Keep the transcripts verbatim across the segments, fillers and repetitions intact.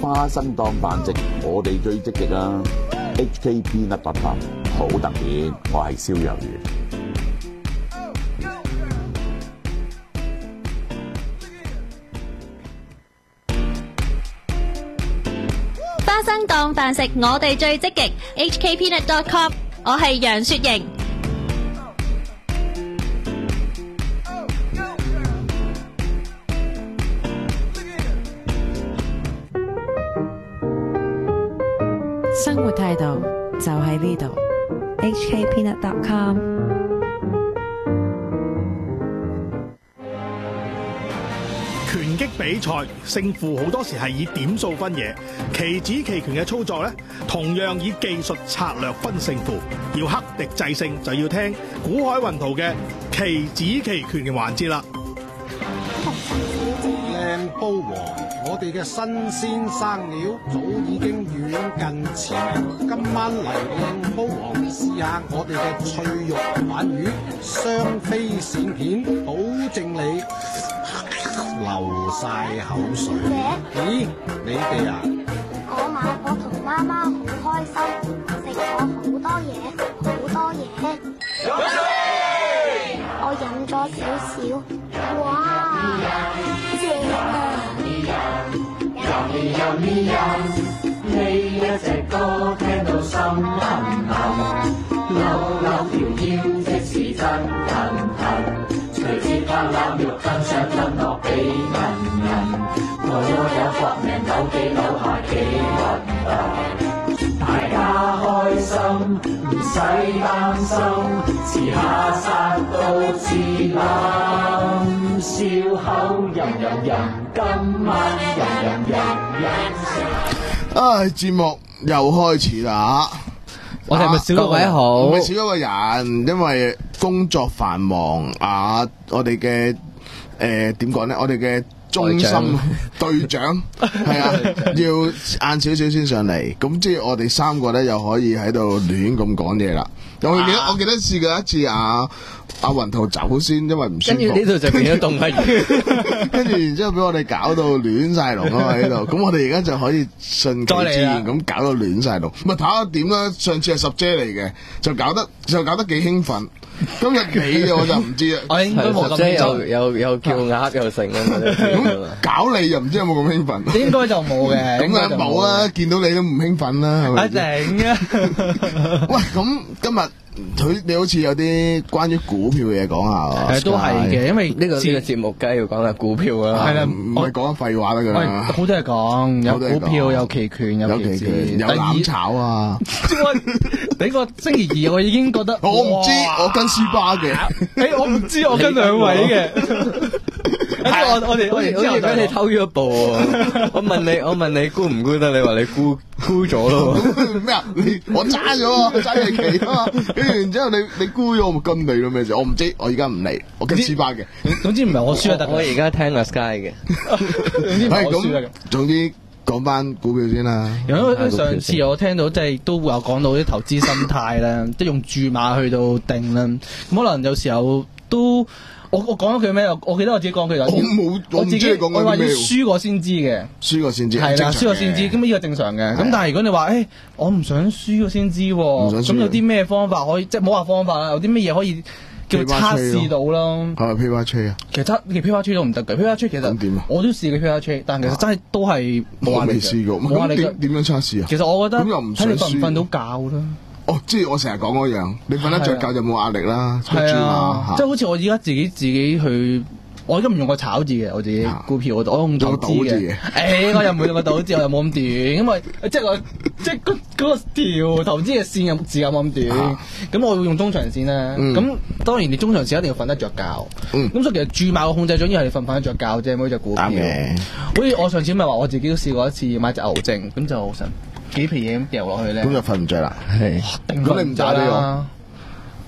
花生檔繁殖，我哋最積極啊 ！H K Peanut Butter 好特別，我係燒魷魚。 花生檔飯食，我哋最積極 H K Peanut dot com， 我係楊雪瑩。 生活態度就喺呢度 H K Peanut dot com。 拳擊比賽勝負好多時係以點數分野，棋子棋拳嘅操作呢，同樣以技術策略分勝負。要克敵制勝，就要聽古海雲圖嘅棋子棋拳嘅環節啦。 靚煲王，我哋嘅新鮮生料早已經遠近馳名。今晚嚟靚煲王試下我哋嘅脆肉鯇魚，雙飛鱔片，保證你流晒口水。咦，你哋啊？ 我買我同媽媽好開心，食咗好多嘢，好多嘢。我飲咗少少，哇，正啊！ 呢一隻歌聽到心痕痕，扭扭條腰即是真騰騰，隨節拍攬肉更想吞落俾人人，我有搏命扭幾扭下幾核突，大家開心唔使擔心，遲下殺到自冧，笑口吟吟吟，今晚吟吟吟吟食。 唉，節目又開始啦！ 我哋係咪少咗位好？ 唔係少咗個人，因為工作繁忙啊！我哋嘅誒點講咧？我哋嘅中心隊長係啊，要晏少少先上嚟。咁即係我哋三個咧，又可以喺度亂咁講嘢啦。我記得我記得試過一次啊。阿雲圖走先，因為唔舒服。 跟住呢度就變咗動物園， 跟住然之後俾我哋搞到亂晒龍啊喺度。咁我哋而家就可以順其自然咁搞到亂晒龍。咪睇下點啦？上次係十姐嚟嘅，就搞得就搞得幾興奮。今日你我就唔知啦。 我應該冇咁興奮，又又又叫鴨又成啊！ 咁搞你又唔知有冇咁興奮？ 應該就冇嘅。 咁啊冇啦，見到你都唔興奮啦，係咪？ 一定啊！ 喂，咁今日。佢你好似有啲關於股票嘅嘢講下， 誒都係嘅，因為呢個呢個節目梗係要講下股票啦，係啦， 唔係講緊廢話啦，佢好多嘢講，有股票，有期權，有期指， 有攬炒啊！ 你個星期二我已經覺得， 我唔知，我跟斯巴嘅， 誒我唔知，我跟兩位嘅。我我哋我哋好似俾你偷咗一步喎！我問你，我問你沽唔沽得？你話你沽沽咗咯？ 咩啊？你我揸咗啊，揸你期啊嘛！跟住然之後你你沽咗，我咪跟你咯咩事？我唔知，我而家唔嚟，我跟斯巴嘅。 總之唔係我輸得， 我而家聽阿 Sky 嘅。 總之唔係我輸得嘅。總之講翻股票先啦。 因為上次我聽到即係都有講到啲投資心態啦，即係用注碼去到定啦。咁可能有時候都。我我講咗句咩？我記得我自己講句就，我冇，我自己講我話要輸過先知嘅， 輸過先知， 係啦，輸過先知，咁呢個正常嘅。咁但係如果你話，誒，我唔想輸過先知，咁有啲咩方法可以，即係冇話方法啦，有啲咩嘢可以叫測試到咯？ 係咪 Paper Trade 啊？ 其實測其實 Paper Trade 都唔得嘅 ，Paper Trade 其實我都試過 Paper Trade，但其實真係都係冇壓力嘅。 我未試過，冇壓力嘅。點樣測試啊？ 其實我覺得咁又唔想輸， 睇你瞓唔瞓到覺啦。 哦，即係我成日講嗰樣，你瞓得着覺就冇壓力啦。 係啊，即係好似我而家自己自己去，我而家唔用個炒字嘅，我自己股票我我用賭字嘅。誒，我又唔會用個賭字，我又冇咁短，因為即係我即係嗰嗰個條投資嘅線有字有冇咁短，咁我會用中長線啦。咁當然你中長線一定要瞓得着覺。咁所以其實注碼嘅控制咗，因為你瞓唔瞓得着覺啫，每隻股票。好似我上次咪話我自己都試過一次買隻牛證，咁就成幾皮嘢咁掉落去咧， 咁就瞓唔着啦。係，咁你唔打俾我？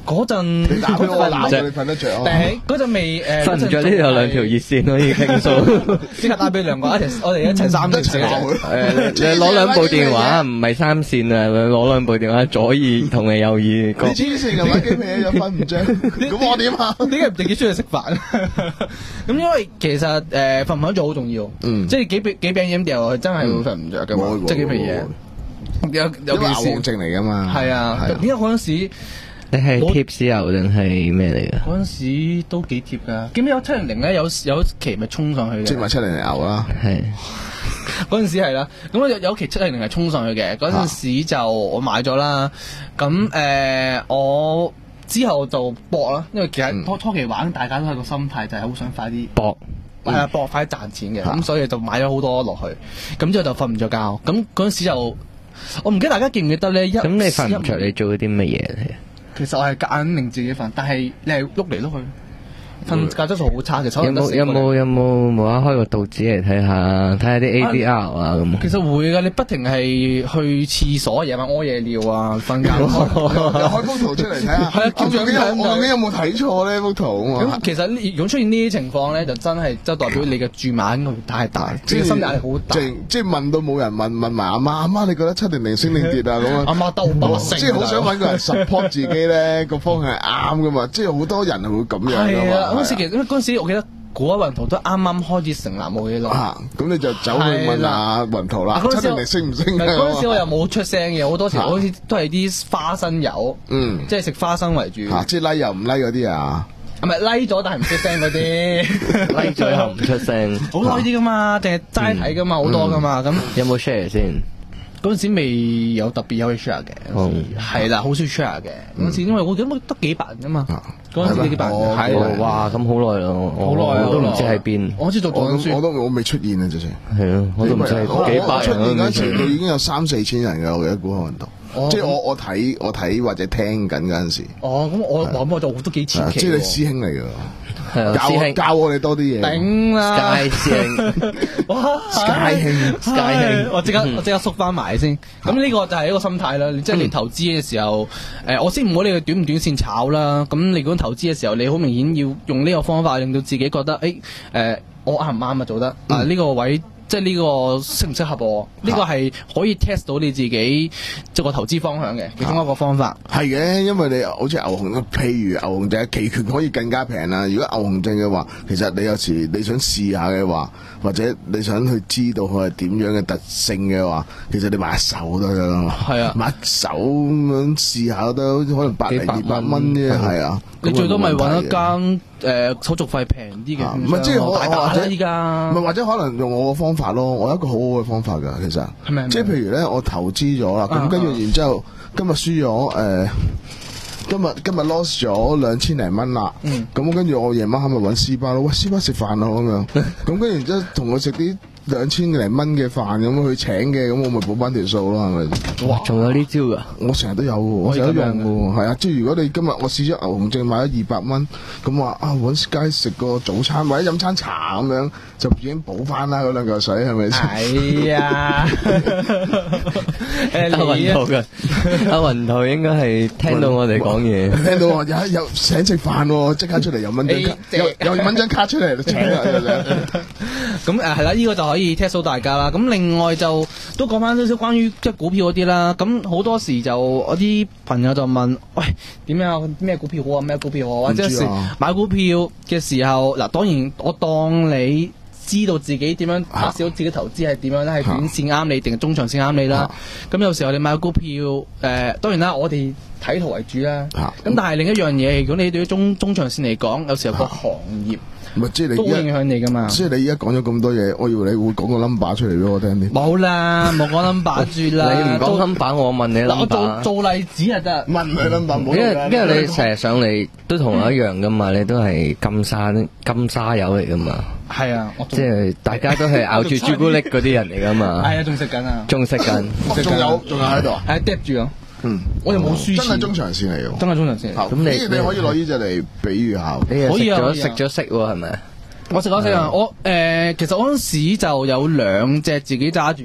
嗰陣你打俾我鬧你瞓得着啊？ 誒嗰陣未誒瞓唔着呢度有兩條熱線可以傾訴， 即刻打俾兩個一齊，我哋一齊三條線。 誒你攞兩部電話唔係三線啊，攞兩部電話左耳同你右耳。你黐線嘅，玩機咩又瞓唔着？咁我點啊？ 點解唔直接出去食飯？咁因為其實誒瞓唔瞓着好重要，即係幾餅幾餅嘢掉落去真係會瞓唔着嘅嘛，即係幾味嘢。有有件事， 牛症嚟噶嘛？ 係啊，點解嗰陣時你係貼士油定係咩嚟㗎？ 嗰陣時都幾貼㗎。記唔記得有七零零咧？有有期咪衝上去嘅， 即係咪七零零牛啦？ 係嗰陣時係啦。咁有有期七零零係衝上去嘅。嗰陣時就我買咗啦。咁誒我之後就搏啦，因為其實初初期玩大家都係個心態就係好想快啲搏。 係啊，搏快啲賺錢嘅。咁所以就買咗好多落去。咁之後就瞓唔着覺。咁嗰陣時就我唔記得大家記唔記得咧？ 咁你瞓唔着，你做咗啲乜嘢嚟？ 其實我係夾硬令自己瞓，但係你係碌嚟碌去，瞓覺質素好差。其實有冇有冇有冇無啦開個導紙嚟睇下，睇下啲 A D R 啊咁。 其實會噶，你不停係去廁所，夜晚屙夜尿啊，瞓覺。 又開幅圖出嚟睇下。係啊，究竟我究竟有冇睇錯呢幅圖啊？ 咁其實如果出現呢啲情況咧，就真係就代表你嘅注碼應該會太大，即係心理壓力好大。 即即係問到冇人問，問埋阿媽，阿媽你覺得七零零升定跌啊咁啊？ 阿媽兜巴星， 即係好想揾個人 support 自己咧，個方向係啱噶嘛？即係好多人係會咁樣噶嘛。 嗰時其實因為嗰陣時我記得古一雲圖都啱啱開始成立冇幾耐， 咁你就走去問阿雲圖啦。七零零升唔升？ 嗰陣時我又冇出聲嘅，好多時好似都係啲花生油，嗯，即係食花生為主。 即係拉又唔拉嗰啲啊？ 係咪拉咗但係唔出聲嗰啲？ 拉咗後唔出聲， 好多呢啲噶嘛，淨係齋睇噶嘛，好多噶嘛。咁有冇 share 先？ 嗰陣時未有特別有去 share 嘅，係啦，好少 share 嘅。嗰陣時因為我記得得幾百人啫嘛，嗰陣時幾百人，係哇咁好耐咯， 好耐啊， 我都唔知喺邊。 我知做讀緊書， 我都我未出現啊，直情係咯，我都唔知係幾百人。 出現嗰程度已經有三四千人嘅，我記得古漢運動。即係我我睇我睇或者聽緊嗰陣時。 哦，咁我我我就都幾前期。 即係你師兄嚟㗎。 教教我哋多啲嘢。 頂啦 ！Sky 師兄， 哇 ！Sky 兄 ，Sky 兄， 我即刻我即刻縮翻埋先。咁呢個就係一個心態啦。即係你投資嘅時候，誒，我先唔好理佢短唔短線炒啦。咁你如果投資嘅時候，你好明顯要用呢個方法，令到自己覺得，誒，誒，我啱唔啱啊？做得啊呢個位。即係呢個適唔適合我？呢、啊、個係可以 test 到你自己即係個投資方向嘅其中一個方法。 係嘅，因為你好似牛熊，譬如牛熊證期權可以更加平啦。如果牛熊證嘅話，其實你有時你想試下嘅話，或者你想去知道佢係點樣嘅特性嘅話，其實你買一手都得啦。係啊，買一手咁樣試下都可能百零二百蚊啫。係啊， 你最多咪揾一間。誒、呃、手續費平啲嘅， 唔係即係大把啦依家， 唔係或者可能用我個方法咯，我有一個好好嘅方法㗎，其實， 係咪？ 即係譬如咧，我投資咗啦，咁跟住然之後，今日輸咗誒，今日今日 lost 咗兩千零蚊啦，咁跟住我夜晚黑咪揾斯巴咯，喂斯巴食飯咯咁樣，咁跟住然之後同我食啲兩千零蚊嘅飯咁去請嘅，咁我咪補翻條數咯，係咪？ 哇！仲有呢招㗎？ 我成日都有喎，我成日都用喎，係啊！即係如果你今日我試咗牛熊證買咗二百蚊，咁話啊揾街食個早餐或者飲餐茶咁樣，就已經補翻啦嗰兩嚿水係咪先？ 係啊！ 阿雲圖嘅，阿雲圖應該係聽到我哋講嘢， 聽到話有有請食飯喎，即刻出嚟有蚊張卡，有有蚊張卡出嚟請啊！ 咁誒係啦，呢個就可以 test 到大家啦。咁另外就都講翻少少關於即係股票嗰啲啦。咁好多時就我啲朋友就問：喂，點樣咩股票好啊？咩股票好啊？或者係買股票嘅時候，嗱當然我當你知道自己點樣打少自己投資係點樣咧，係短線啱你定係中長線啱你啦。咁有時候你買股票誒、呃，當然啦，我哋睇圖為主啦。咁但係另一樣嘢，如果你對於中中長線嚟講，有時候個行業。 唔係，即係你都影響你噶嘛？ 即係你而家講咗咁多嘢，我以為你會講個 number 出嚟俾我聽啲。 冇啦，冇講 number 住啦。 你唔講 number，我問你 number。 我做做例子就得。 問佢 number， 因為因為你成日上嚟都同我一樣噶嘛，你都係金沙金沙友嚟噶嘛。 係啊， 即係大家都係咬住朱古力嗰啲人嚟噶嘛。 係啊，仲食緊啊。 仲食緊。 仲有仲有喺度。 係嗒住啊。 嗯， 我又冇輸錢。 真係中長線嚟嘅。 真係中長線。 咁你你可以攞呢隻嚟比喻下。 可以啊。食咗食咗係咪？ 我食咗食啊！我誒、呃，其實我嗰陣時就有兩隻自己揸住嘅，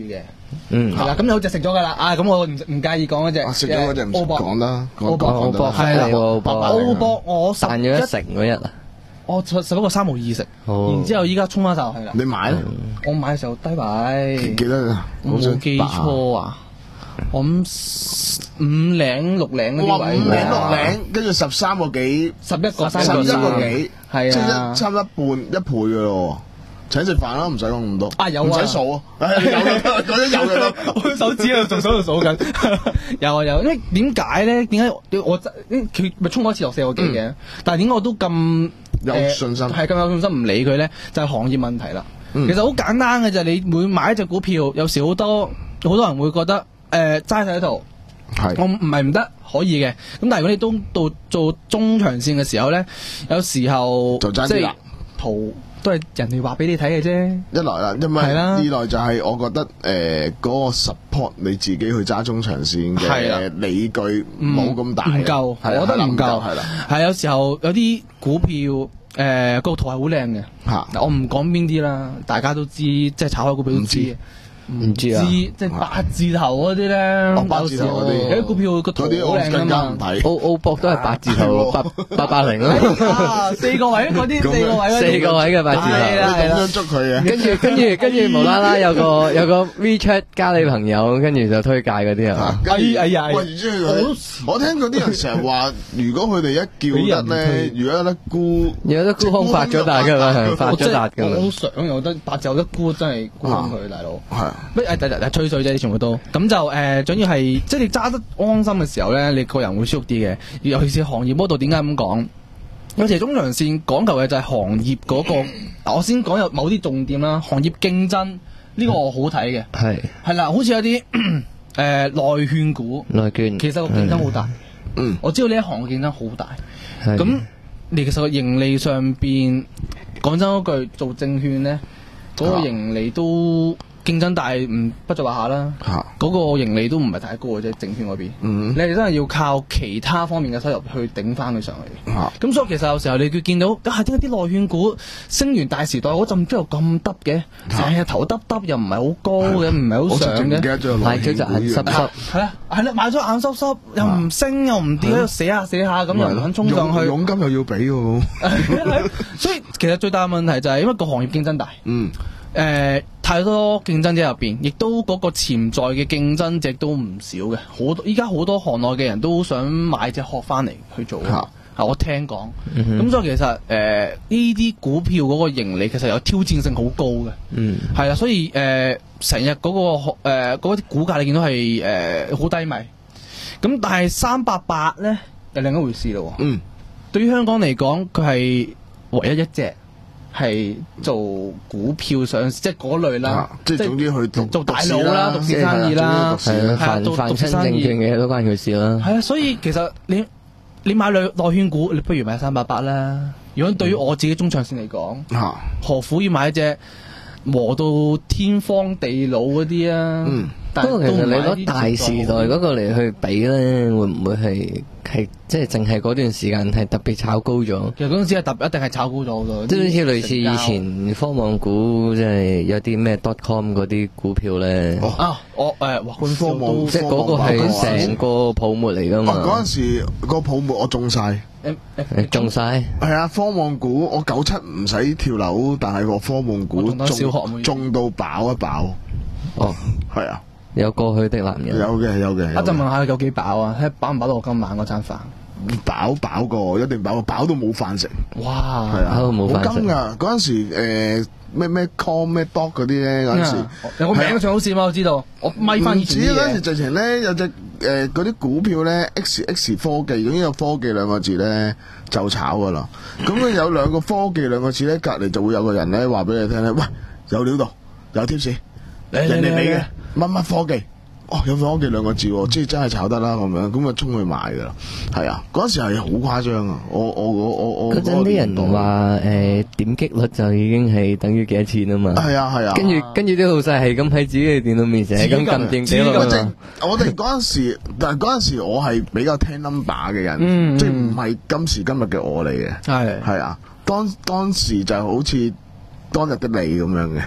嗯， 係啦，咁有隻食咗噶啦，啊，咁我唔唔介意講嗰隻。 食咗嗰隻唔講啦， 澳博澳博係啦，澳博澳博我十賺咗一成嗰日啊。 我十十一個三毫二食，然之後依家衝翻晒落去啦。 你買咧？ 我買嘅時候低位， 記得啊， 我冇記錯啊，我諗五零六零嗰啲位， 五零六零，跟住十三個幾， 十一個三， 十一個幾， 係啊， 即係差唔多一半一倍嘅咯。請食飯啦，唔使講咁多。 啊有啊， 唔使數啊，有嘅，嗰啲有嘅。 我手指喺度做手度數緊。有啊有，因為點解咧？點解我佢咪衝過一次落四個幾嘅？但係點解我都咁有信心？ 係咁有信心唔理佢咧，就係行業問題啦。其實好簡單嘅就係你每買一隻股票，有時好多好多人會覺得誒齋晒喺度，我唔係唔得可以嘅。咁但係如果你都到做中長線嘅時候咧，有時候就爭啲啦， 圖。都係人哋話俾你睇嘅啫。 一來啦，因為二來就係我覺得誒嗰個 support 你自己去揸中長線嘅理據冇咁大， 唔夠，我覺得唔夠。係啦，係有時候有啲股票誒個圖係好靚嘅。嚇，我唔講邊啲啦，大家都知，即係炒開股票都知。 唔知啊， 即係八字頭嗰啲咧， 八字頭嗰啲， 有啲股票個圖好靚啊嘛。 澳澳博都係八字頭，八八八零咯。 四個位嗰啲，四個位四個位嘅八字頭， 係啦係啦， 捉佢嘅。 跟住跟住跟住無啦啦有個有個 WeChat 加你朋友，跟住就推介嗰啲啊。 哎哎呀！ 喂，我聽嗰啲人成日話，如果佢哋一叫得咧，如果有得沽， 有得沽空發咗達㗎嘛，發咗達㗎嘛。 我好想有得八字有得沽，真係沽空佢大佬。 係。 乜誒誒誒吹水啫，全部都咁就誒，總要係即係你揸得安心嘅時候咧，你個人會舒服啲嘅。尤其是行業嗰度，點解咁講？有時中長線講求嘅就係行業嗰、嗰個。我先講有某啲重點啦，行業競爭呢、呢個我好睇嘅。係係啦，好似有啲誒內券股， 內券其實個競爭好大。 嗯， 我知道呢一行嘅競爭好大。咁你其實個盈利上邊，講真嗰句，做證券咧，嗰、嗰個盈利都。競爭大唔不在話下啦，嗰、啊、個盈利都唔係太高嘅啫，證券嗰邊，嗯、你哋真係要靠其他方面嘅收入去頂翻佢上嚟。咁、啊、所以其實有時候你會見到，啊點解啲內券股升完大時代嗰陣之後咁耷嘅，成日頭耷耷又唔係好高嘅，唔係好上嘅， 買咗就眼濕濕， 係啊係啦，買咗眼濕濕，又唔升又唔跌，喺度寫下寫下咁，又唔肯衝上去， 佣金又要俾喎。 所以其實最大嘅問題就係因為個行業競爭大。嗯。誒、呃，太多競爭者入邊，亦都嗰個潛在嘅競爭者都唔少嘅。好多依家好多行內嘅人都想買隻殼翻嚟去做啊！我聽講，咁、嗯、所以其實誒呢啲股票嗰個盈利其實有挑戰性好高嘅。嗯，係啦，所以誒成日嗰個誒嗰啲股價你見到係誒好低迷。咁但係三八八咧係另一回事咯。嗯，對於香港嚟講，佢係唯一一隻。係做股票上市，即係嗰類啦，啊、即係總之去做做大佬啦，獨市生意啦，係啊，做獨市生意嘅都關佢事啦。係啊，所以其實你你買內內圈股，你不如買三八八啦。如果對於我自己中長線嚟講，嗯、何苦要買一隻磨到天荒地老嗰啲啊？嗯，不過其實你攞大時代嗰個嚟去比咧，會唔會係？係即係淨係嗰段時間係特別炒高咗。其實嗰陣時係特一定係炒高咗好多。即係好似類似以前科網股，即係有啲咩 dot com 嗰啲股票咧。哦、啊，我誒，哇，科網即係嗰個係成個泡沫嚟噶嘛。嗰陣時個泡沫我中晒。誒誒，中晒。係啊，科網股我九七唔使跳樓，但係個科網股中中到飽一飽。哦，係啊。有過去的男人，有嘅有嘅。我就問下佢有幾飽啊？睇飽唔飽到我今晚嗰餐飯？飽飽過，一定飽過，飽到冇飯食。哇！係啊，飽到冇飯食。好金㗎！嗰陣時誒咩咩 com 咩 dog 嗰啲咧，嗰陣時有個名最好笑嘛，我知道。我咪翻以前啲嘢。唔止嗰陣時，直情咧有隻誒嗰啲股票咧 X X 科技，總之有科技兩個字咧就炒㗎啦。咁佢有兩個科技兩個字咧，隔離就會有個人咧話俾你聽咧，喂，有料到，有 tips，人哋嚟嘅。乜乜科技？哦，有科技兩個字，即係真係炒得啦咁樣，咁啊衝去買噶啦，係啊，嗰陣時係好誇張啊！我我我我我嗰陣啲人話誒點擊率就已經係等於幾多錢啊嘛，係啊係啊，跟住跟住啲老細係咁喺自己嘅電腦面前係咁撳電幾落啊！我哋嗰陣時，但係嗰陣時我係比較聽 number 嘅人，即係唔係今時今日嘅我嚟嘅，係係啊，當當時就好似。 當日的你咁樣嘅。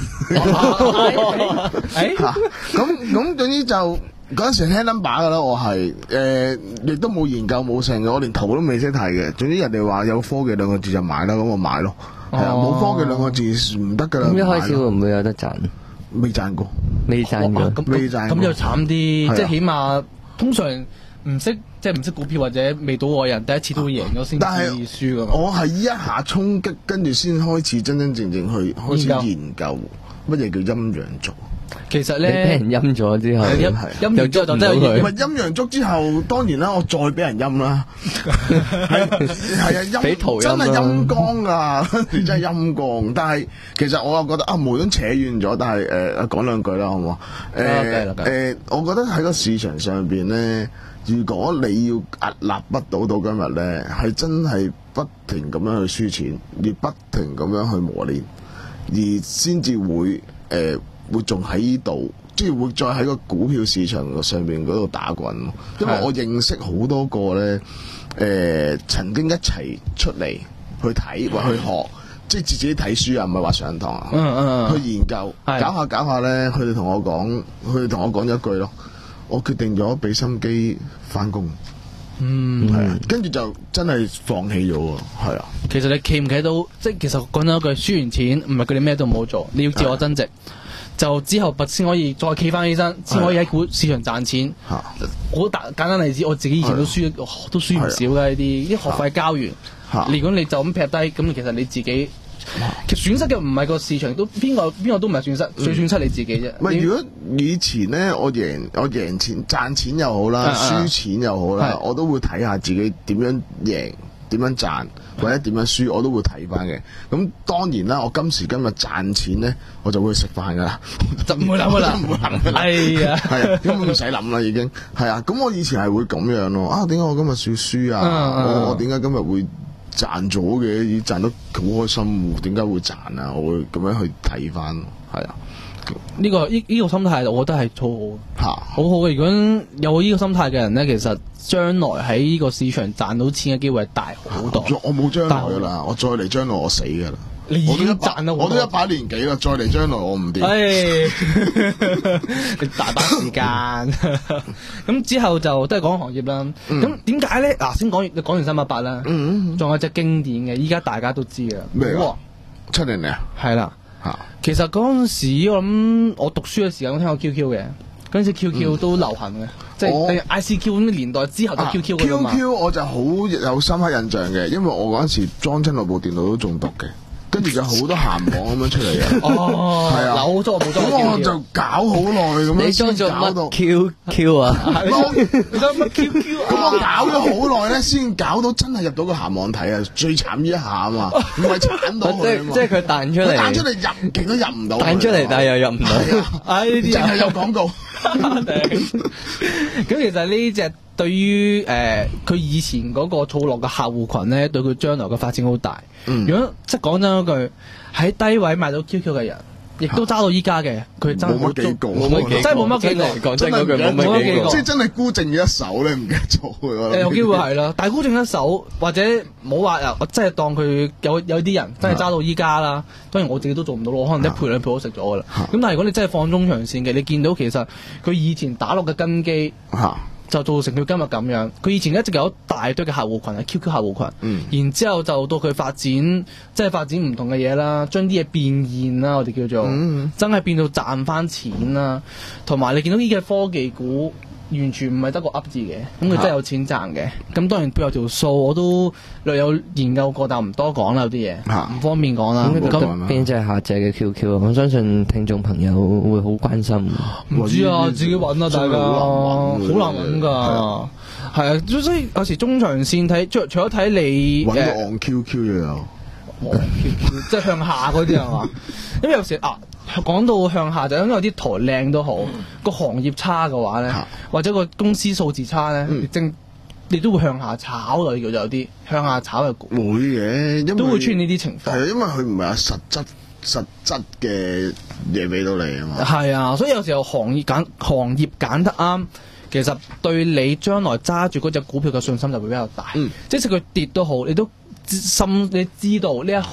誒嚇咁咁總之就嗰陣時聽 number 㗎啦，我係誒亦都冇研究冇成嘅，我連圖都未識睇嘅。總之人哋話有科技兩個字就買啦，咁我買咯。係啊，冇科技兩個字唔得㗎啦。 咁一開始會唔會有得賺？ 未賺過， 未賺過， 咁未賺過咁就慘啲， 係啊即係起碼通常唔識即係唔識股票或者未賭嘅人，第一次都會贏咗先至但係輸㗎嘛。 我係一下衝擊，跟住先開始真真正正去開始研究乜嘢叫陰陽燭。 其實你俾咧， 人陰咗之後， 陰陰完之後就真係唔贏。 係陰陽燭之後，當然啦，我再俾人陰啦，係係啊， 俾圖陰啦陰真係陰光啊，真係陰光。但係其實我又覺得啊，無端扯遠咗，但係誒講兩句啦，好唔好？誒誒，我覺得喺個市場上邊咧，如果你要屹立不倒到今日咧，係真係不停咁樣去輸錢，而不停咁樣去磨練，而先至會誒。呃會仲喺呢度，即係會再喺個股票市場上邊嗰度打滾。因為我認識好多個咧，誒、呃、曾經一齊出嚟去睇或去學，即係自己睇書啊，唔係話上堂啊， 嗯嗯嗯去研究，搞下搞下咧，佢哋同我講，佢哋同我講咗一句咯，我決定咗俾心機翻工。 嗯， 係啊，跟住就真係放棄咗喎，係啊。 其實你企唔企到，即係其實講真一句，輸完錢唔係佢哋咩都唔好做，你要自我增值。就之後先可以再企翻起身，先可以喺股市場賺錢。好簡簡單例子，我自己以前都輸，都輸唔少嘅呢啲，啲學費交完。如果你就咁劈低，咁其實你自己其實損失嘅唔係個市場，都邊個邊個都唔係損失，最損失你自己啫。 唔係如果以前咧，我贏我贏錢賺錢又好啦，輸錢又好啦，我都會睇下自己點樣贏。點樣賺或者點樣輸，我都會睇翻嘅。咁當然啦，我今時今日賺錢咧，我就會食飯噶啦， 就唔會諗噶啦， 唔會諗噶啦。 係啊， 係啊，根本唔使諗啦，已經係啊。咁我以前係會咁樣咯。啊，點解我今日要輸啊？ 嗯、 我我點解今日會賺咗嘅？已賺得好開心喎，點解會賺啊？我會咁樣去睇翻，係啊。 呢、這個呢呢、這個心態，我覺得係好好嚇， 好好嘅。如果有呢個心態嘅人咧，其實將來喺呢個市場賺到錢嘅機會係大好多。 我冇將來噶啦，我再嚟將來我死噶啦。 你已經賺到， 我都一把年紀啦，再嚟將來我唔掂。 唉，你大把時間。咁之後就都係講行業啦。咁點解咧？嗱，先講完，講完三百八啦。嗯，仲有隻經典嘅，依家大家都知嘅。 咩啊？七零零啊？ 係啦。嚇，其實嗰陣時我諗我讀書嘅時間，我聽過 Q Q 嘅，嗰陣時 Q Q 都流行嘅，即係 I C Q 咁嘅年代之後就 Q Q 㗎嘛。 Q Q 我就好有深刻印象嘅，因為我嗰陣時裝親落部電腦都中毒嘅。跟住就好多鹹網咁樣出嚟嘅。 哦， 係啊， 嗱，我裝我冇裝。 咁我就搞好耐咁樣。 你裝咗乜 Q Q 啊？ 你裝乜 Q Q 啊？ 咁我搞咗好耐咧，先搞到真係入到個鹹網睇啊！最慘呢一下啊嘛，唔係鏟到佢啊嘛。 即係佢彈出嚟， 彈出嚟入極都入唔到。 彈出嚟，但係又入唔到。 唉，呢啲淨係有廣告。 咁其實呢隻對於誒佢以前嗰個儲落嘅客戶群咧，對佢將來嘅發展好大。 嗯、 如果即係講真嗰句，喺低位買到 Q Q 嘅人，亦都揸到依家嘅，佢真係冇乜幾個， 冇乜幾，真係冇乜幾個。 講真嗰句冇乜幾個， 即係真係孤剩一手咧，唔記得咗嘅。 誒有機會係啦，但係孤剩一手，或者冇話啊，我真係當佢有有啲人真係揸到依家啦。當然我自己都做唔到咯，我可能一倍兩倍都食咗噶啦。咁但係如果你真係放中長線嘅，你見到其實佢以前打落嘅根基。就造成佢今日咁樣。佢以前一直有一大堆嘅客戶群係 Q Q 客戶群，嗯、然之後就到佢發展，即係發展唔同嘅嘢啦，將啲嘢變現啦，我哋叫做、嗯、真係變到賺翻錢啦。同埋你見到呢嘅科技股完全唔係得個噏字嘅，咁佢真係有錢賺嘅。咁、啊、當然背後條數我都略有研究過，但唔多講啦，有啲嘢唔方便講啦。 咁邊隻係下隻嘅 Q Q 啊？我相信聽眾朋友會好關心。 唔知啊，自己揾啊，大家好難揾㗎。係啊，所以有時中長線睇，除除咗睇你揾個按 Q Q 又有， 按 Q Q 即係向下嗰啲係嘛？因為有時啊。講到向下就因為有啲台靚都好，個行業差嘅話咧，或者個公司數字差咧，嗯、你正你都會向下炒嘅，叫做有啲向下炒嘅會嘅，因為都會出現呢啲情況。 係啊，因為佢唔係有實質實質嘅嘢俾到你啊嘛。 係啊，所以有時候行業揀行業揀得啱，其實對你將來揸住嗰隻股票嘅信心就會比較大。嗯、即使佢跌都好，你都心你知道呢一行。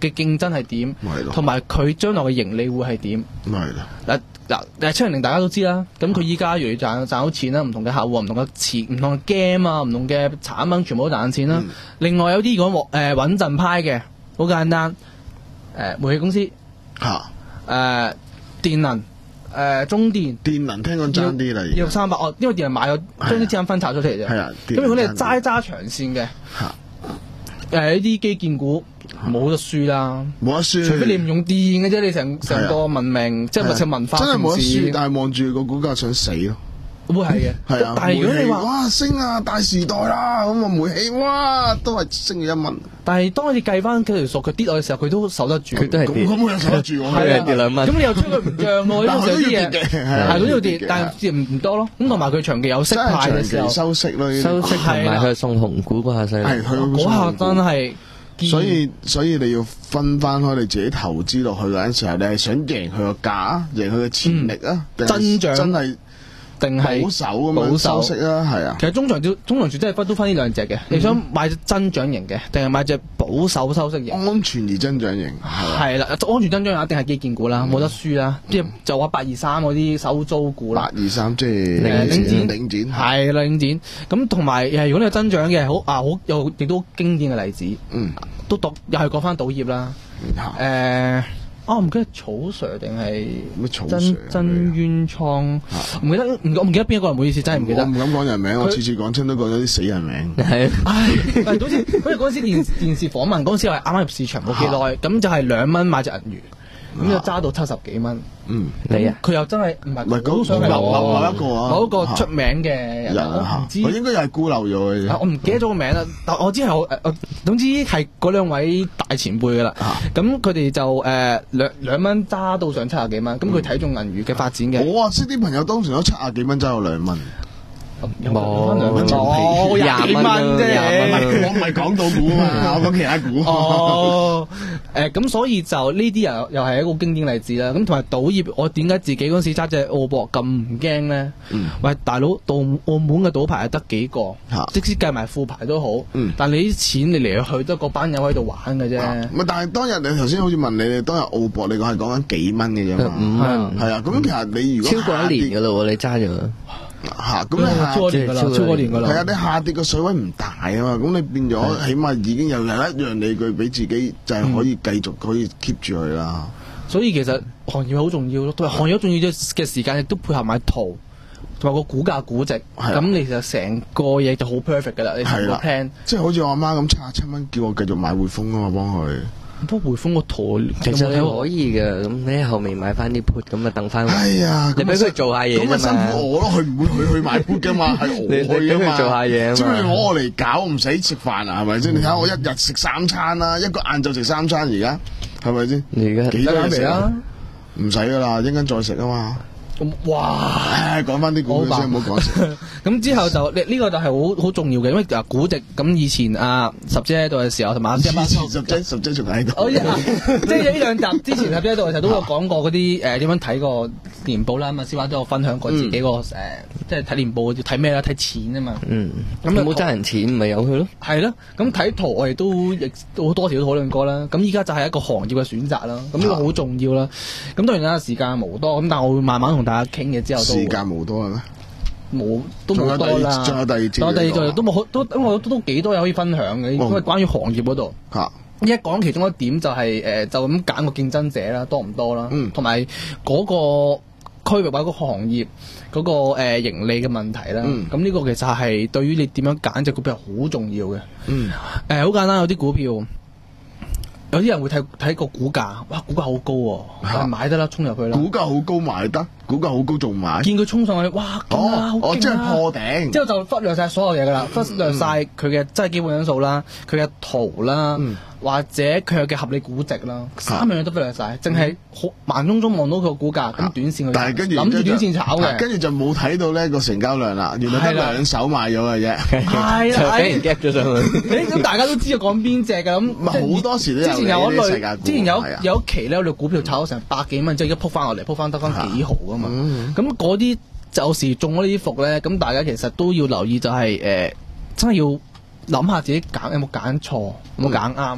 嘅競爭係點， 係咯同埋佢將來嘅盈利會係點。 係啦。 嗱嗱誒七零零大家都知啦，咁佢依家越嚟越賺賺到錢啦，唔同嘅客戶、唔同嘅詞、唔同嘅 game 啊、唔同嘅產品，全部都賺錢啦。 嗯、 另外有啲講誒穩陣派嘅，好簡單，誒、呃、煤氣公司嚇，誒、 呃、電能。誒、呃、中電電能聽講爭啲啦， 二六三百哦，因為電能買咗將啲資金分拆咗出嚟啫。 係啊， 咁如果你係齋揸長線嘅，誒呢啲基建股冇得輸啦， 冇得輸。 除非你唔用電嘅啫，你成成個文明即係或者文化真係冇得輸， 城市但係望住個股價想死咯。 會係嘅， 係啊。 但係如果你話哇升啊大時代啦，咁啊煤氣哇都係升咗一蚊。 但係當你計翻佢條數，佢跌落嘅時候，佢都守得住， 佢都係跌， 咁佢又守得住， 係啊跌兩蚊。 咁你又吹佢唔漲喎， 但係有啲佢都要跌嘅， 係都要跌，但係跌唔唔多咯。咁同埋佢長期有息派嘅時候， 收息咯， 收息同埋佢送紅股嗰下犀利， 係佢嗰下真係。 所以所以你要分翻開你自己投資落去嗰陣時候，你係想贏佢個價，贏佢嘅潛力啊， 增長真係定係保守咁樣收息啊，係啊。 其實中長線中長線真係分都分呢兩隻嘅，你想買隻增長型嘅，定係買隻保守收息型？ 安全而增長型係啦，安全增長型一定係基建股啦，冇得輸啦。即係就話八二三嗰啲收租股啦， 八二三即係領展，領展係啦，領展。咁同埋誒，如果你有增長嘅，好啊，好有亦都經典嘅例子， 嗯， 都讀又係講翻賭業啦，誒。哦，唔記得草 Sir 定係真真淵倉，唔記得唔我唔記得邊一個人，唔好意思，真係唔記得。 我唔敢講人名，我次次講親都講咗啲死人名。 係，唉，好似好似嗰陣時電電視訪問嗰陣時，我係啱啱入市場冇幾耐，咁就係兩蚊買隻銀魚，咁就揸到七十幾蚊。 嗯，你啊， 佢又真係唔係， 唔係都想係某某一個啊， 某一個出名嘅人，我唔知， 我應該又係孤陋咗嘅。 我唔記得咗個名啦，但我知係我誒，總之係嗰兩位大前輩噶啦。咁佢哋就誒兩兩蚊揸到上七十幾蚊，咁佢睇中銀魚嘅發展嘅。 我啊識啲朋友當時都七十幾蚊揸到兩蚊。 冇冇廿幾蚊啫， 我唔係講到股啊，我講其他股。 哦，誒咁所以就呢啲又又係一個經典例子啦。咁同埋賭業，我點解自己嗰陣時揸隻澳博咁唔驚咧？喂，大佬，到澳門嘅賭牌係得幾個，即使計埋副牌都好。但你啲錢你嚟去去都嗰班友喺度玩嘅啫。唔係， 但係當日你頭先好似問你，你當日澳博你講係講緊幾蚊嘅啫嘛？五蚊。係啊，咁其實你如果超過一年噶啦，你揸咗。 吓咁你超過年噶啦，超過年噶啦。 係啊，你下跌個水位唔大啊嘛，咁你變咗起碼已經有有一樣理據俾自己，就係可以繼續可以 keep 住佢啦。 所以其實行業好重要咯，同埋行業好重要嘅時間亦都配合埋圖同埋個股價估值，咁你就成個嘢就好 perfect 噶啦。你成個 plan， 即係好似我阿媽咁，七十七蚊叫我繼續買匯豐啊嘛，幫佢。 不過匯豐個圖其實你可以嘅，咁你喺後面買翻啲 put，咁啊等翻。 哎呀， 你俾佢做下嘢啫嘛。 咁咪辛苦我咯，佢唔會佢去買 put 噶嘛，係我去噶嘛。 你俾佢做下嘢啊嘛。 即係你攞我嚟搞，唔使食飯啊，係咪先？你睇下我一日食三餐啦，一個晏晝食三餐，而家係咪先？ 你而家幾多人食啊？唔使噶啦，一陣間再食啊嘛。 咁哇！ 講翻啲股票先，唔好講食。 咁之後就呢呢個就係好好重要嘅，因為啊估值咁以前啊十姐喺度嘅時候，同埋阿十姐十姐仲喺度。 即係呢兩集之前十姐喺度嘅時候都有講過嗰啲誒點樣睇個年報啦。咁啊，小華都有分享過自己個誒，即係睇年報要睇咩啦？睇錢啊嘛。嗯。咁你冇爭人錢，咪由佢咯。 係咯。咁睇圖我哋都亦都好多時都討論過啦。咁依家就係一個行業嘅選擇啦。咁呢個好重要啦。咁當然啦，時間無多，咁但係我會慢慢同大家傾嘅之後都。時間無多係咩？ 冇都冇多啦， 仲有第二節， 仲有第二節都冇好都，因為我都都幾多嘢可以分享嘅，因為關於行業嗰度。嚇，一講其中一點就係誒，就咁揀個競爭者啦，多唔多啦？嗯，同埋嗰個區域或者個行業嗰個誒盈利嘅問題啦。嗯，咁呢個其實係對於你點樣揀隻股票好重要嘅。嗯，誒好簡單，有啲股票。有啲人會睇睇個股價，哇，股價好高喎，係買得啦，衝入去啦。 股價好高買得，股價好高仲買。 見佢衝上去，哇，勁啊，好勁啊！ 哦，即係破頂。之後就忽略晒所有嘢噶啦，忽略晒佢嘅真係基本因素啦，佢嘅圖啦，或者佢嘅合理估值啦，三樣嘢都忽略晒，淨係好慢中中望到佢個股價，咁短線去但係跟住諗住短線炒嘅， 跟住就冇睇到呢個成交量啦，原來得兩手賣咗嘅啫， 係啦， 俾人夾咗上去。 咁大家都知道講邊隻嘅咁， 好多時都有。 之前有一類，之前有有一期咧，我哋股票炒咗成百幾蚊，之後一撲翻落嚟，撲翻得翻幾毫噶嘛。咁嗰啲有時中咗呢啲伏咧，咁大家其實都要留意，就係誒真係要諗下自己揀有冇揀錯，有冇揀啱，或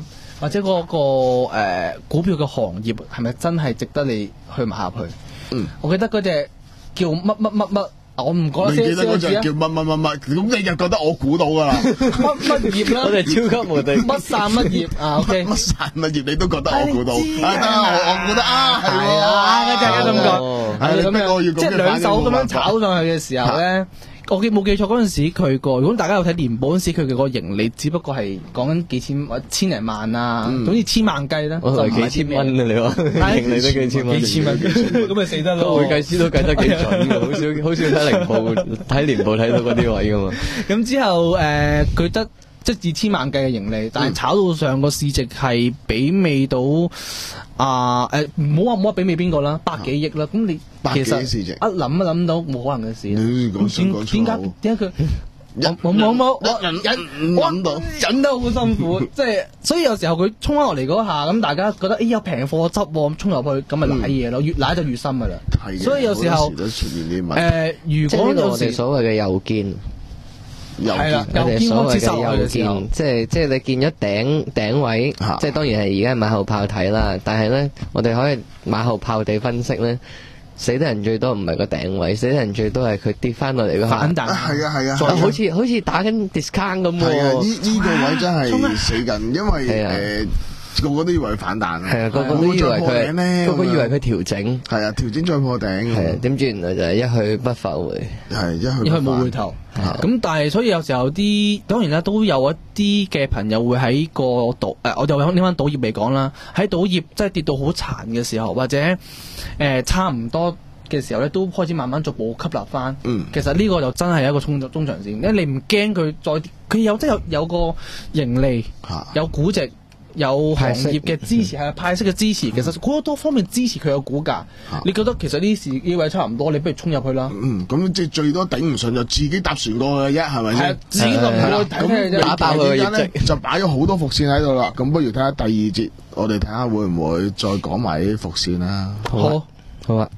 或者嗰、個誒、呃、股票嘅行業係咪真係值得你去買入去？ 嗯， 我記得嗰隻叫乜乜乜乜。我唔講你記得嗰隻叫乜乜乜乜，咁你就覺得我估到噶啦。 乜乜業啦， 我哋超級無敵。 乜散乜業啊 ？OK， 乜散乜業你都覺得我估到？啊得我我覺得啊係喎， 啊嗰隻咁講，係咁樣，即係兩手咁樣炒上去嘅時候咧。我記冇記錯嗰陣時，佢個如果大家有睇年報嗰陣時，佢嘅個盈利只不過係講緊幾千或千零萬啊，總之千萬計啦。 我以為幾千蚊啊，你話盈利都幾千蚊， 幾千蚊咁咪死得咯。 會計師都計得幾準嘅，好少好少睇年報睇年報睇到嗰啲位噶嘛。 咁之後誒，佢得即係以千萬計嘅盈利，但係炒到上個市值係媲美到啊誒，唔好話唔好話媲美邊個啦，百幾億啦。咁你其實一諗一諗到冇可能嘅事。點點解點解佢？我冇冇冇，我忍忍到忍得好辛苦，即係所以有時候佢衝翻落嚟嗰下，咁大家覺得誒有平貨執喎，衝入去咁咪舐嘢咯，越舐就越深噶啦。所以有時候誒，如果我哋所謂嘅右肩。 係啦， 我哋所謂嘅右見，即係即係你見咗頂頂位，啊、即係當然係而家馬後炮睇啦。但係咧，我哋可以馬後炮地分析咧，死得人最多唔係個頂位，死得人最多係佢跌翻落嚟嗰下反彈。 係啊係啊， 好似好似打緊 discount 咁喎。 係啊，呢呢個位真係死緊，因為誒。個個都以為佢反彈， 係啊，個個都以為佢，個個以為佢調整， 係啊，調整再破頂， 係啊，點知原來就係一去不復回， 係一去一去冇回頭。咁但係所以有時候啲當然啦，都有一啲嘅朋友會喺個賭誒，我就拎翻賭業嚟講啦，喺賭業即係跌到好殘嘅時候，或者誒、呃、差唔多嘅時候咧，都開始慢慢逐步吸納翻。嗯，其實呢個就真係一個中中長線，因為你唔驚佢再佢有即係有有個盈利，有估值。有行業嘅支持，係派息嘅支持，其實好多方面支持佢嘅股價。你覺得其實呢時呢位差唔多，你不如衝入去啦。 嗯，咁即係最多頂唔順就自己搭船過去嘅啫，係咪先？ 自己落去睇睇啫。 打爆佢嘅業績就擺咗好多伏線喺度啦。咁不如睇下第二節，我哋睇下會唔會再講埋啲伏線啦。 好，好啊。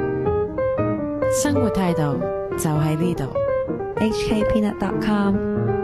生活態度就喺呢度。H K Peanut dot com